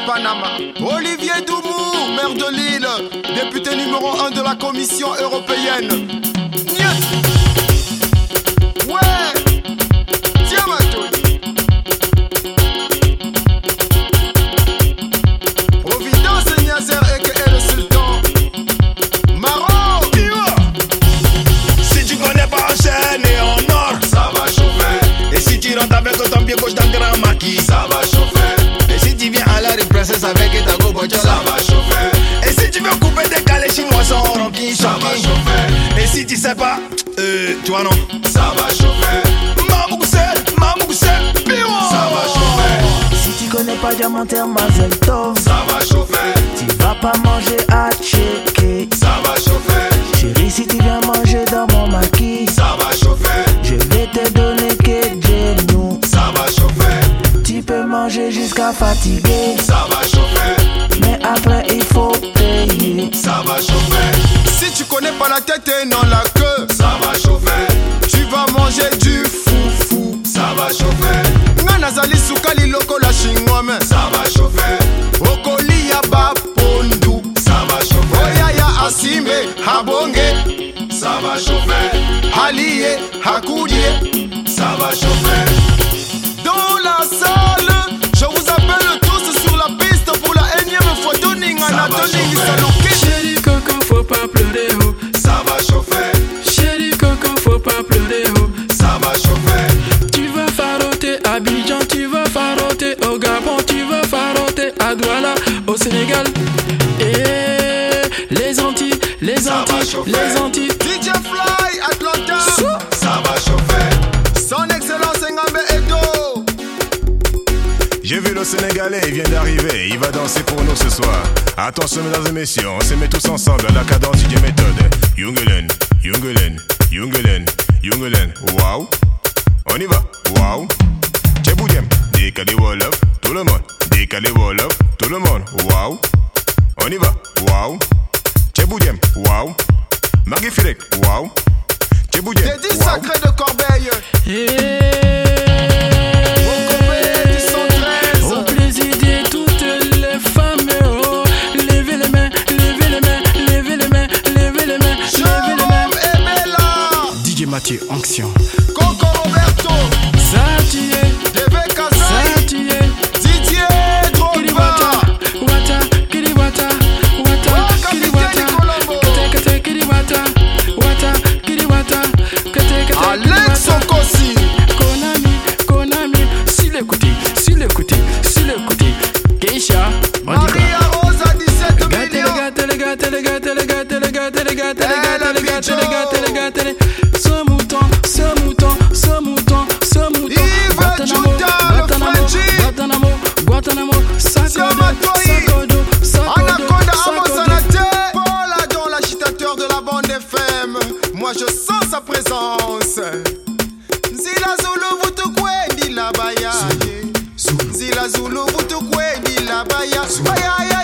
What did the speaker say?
Panama. Olivier Doumou, maire de Lille, député numéro 1 de la Commission européenne. Niet. Ouais. Tiens ma Tony. Providence Niazer et le sultan. Maro. Si tu connais pas en chaîne et en or, Ça va chauffer. et si tu rentres avec ton pied gauche dans le grand maquis, Ça va chauffer. et si tu viens à la princesse avec ta go Ça bochola, va chauffer. et si tu veux couper tes calés chinois sans ronquin, Ça va chauffer. et si tu sais pas, tu vois non, Ça va chauffer. Mamoussé, piwa. Ça va chauffer. Si tu connais pas Diamantaire Mazel Tov, Ça va chauffer. tu vas pas manger à checker. Ça va chauffer. Chérie, si tu viens manger dans mon maquis, Ça va chauffer. je vais te donner que des nous. Ça va chauffer. Tu peux manger jusqu'à fatiguer, Ça va chauffer. mais après il faut payer. Ça va chauffer. Si tu connais pas la tête et non la queue, ça va chauffer. Tu vas manger du foufou. Ça va chauffer. Nanazali sukali loko la chingome. Ça va chauffer. Okoli ya bapondu. Ça va chauffer. Oyaya asimbe habonge. Ça va chauffer. Haliye hakudie. Ça va chauffer. Dans la salle, je vous appelle tous sur la piste pour la énième fois. Tony Anatoly Salouké. Chérie Coco, faut pas pleurer, oh. Ça va chauffer. Chérie Coco, faut pas pleurer, oh. Ça va chauffer. Tu vas faroter à Abidjan, tu vas faroter au Gabon, tu vas faroter à Douala, au Sénégal. Et les Antilles, Ça va chauffer. les Antilles. DJ Fly Atlanta. Ça va chauffer. Son excellence Ngambe Edo. J'ai vu le Sénégalais, il vient d'arriver, il va danser pour nous ce soir. Attention mesdames et messieurs, on se met tous ensemble à la cadence DJ méthode. Yungelen, Yungelen, Yungelen, Yungelen, waouh. On y va, waouh. Tcheboudjem, décalé Wolof, tout le monde. Décalé Wolof, tout le monde, waouh. On y va, waouh. Tcheboudjem, waouh. Magnifique, waouh. Tcheboudjem, J'ai dit waouh. sacré de Corbeil. Au plaisir de toutes les femmes, oh. Levez les mains, levez les mains, levez les mains, levez les mains, levez les mains. Jérôme et Bella. DJ Mathieu, Onction. Coco Roberto. Satire, Deve Kazai. satire. Didier Drogba. Wata, kiriwata, wata, kiriwata, kete, kiriwata, wata, kiriwata, kete, Alex Okosi. Konami, s'il écoutait, Keisha, on dit quoi? Maria Rosa 17 Gâtez, millions. ce mouton, Yves Juda, le Frenchie. Guantanamo, Siamatoi. Anaconda Amosanaté. Paul Adon, l'agitateur de la bande FM. Moi je sens sa présence. Zila Zulu Vutukwe Ndila Baya. Zila Zulu Vutukwe Ndila Baya. Baya.